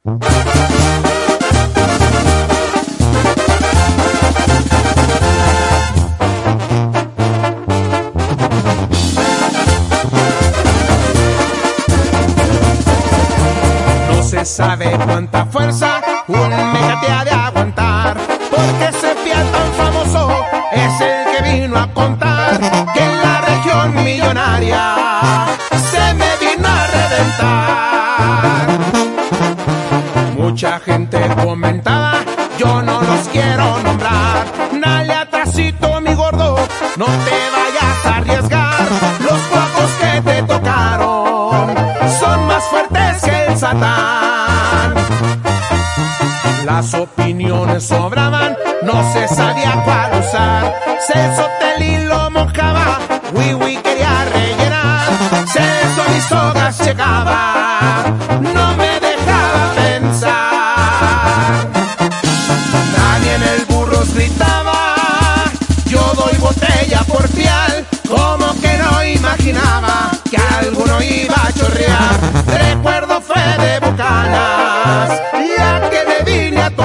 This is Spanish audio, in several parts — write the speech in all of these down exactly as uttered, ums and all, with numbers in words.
No se sabe cuánta fuerza un mecate ha de aguantar, porque ese fiel tan famoso es el que vino a contar que en la región millonaria se me vino a reventar. Mucha gente comentaba, yo no los quiero nombrar. Dale atrasito, mi gordo, no te vayas a arriesgar. Los cuacos que te tocaron son más fuertes que el Satán. Las opiniones sobraban, no se sabía cuál usar. Celso Telín lo mojaba, Wiwi quería rellenar. Celso mis sogas llegaba, no me dejaba pensar. Nadie en el Burros gritaba, yo doy botella por fial. Como que no imaginaba que alguno iba a chorrear. Recuerdo fue de Bucanas, ya que me vine a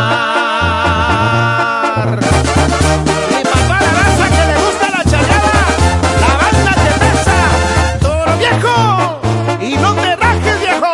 tomar. Y papá la raza que le gusta la chaleada, la banda que pesa, Toro Viejo, y no te rajes, viejo.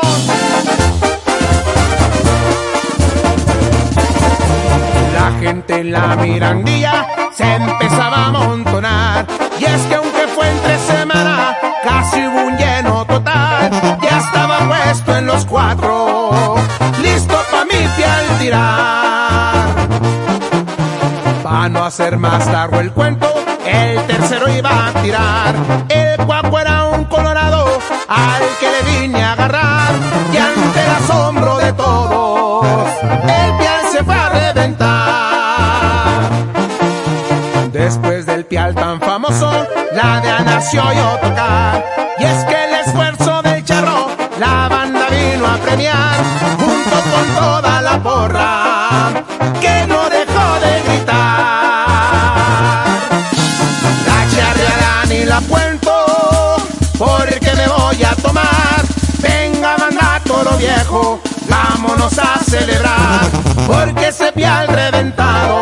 La gente en la Mirandilla se empezaba a amontonar, y es que aunque fue entre semana, casi hubo un lleno total. Ya estaba puesto en los cuatro, listo pa' mi piel tirar. Pa' no hacer más largo el cuento, el tercero iba a tirar. El cuaco era un colorado al que le vine a agarrar, y ante el asombro de todos, el pial se fue a reventar. Después del pial tan famoso, la de nació yo tocar, y es que el esfuerzo del charro la banda vino a premiar, junto con toda la porra que no dejó de gritar. La charreará ni la cuento, porque me voy a tomar. Venga banda Toro Viejo, vámonos a celebrar, porque ese pial reventado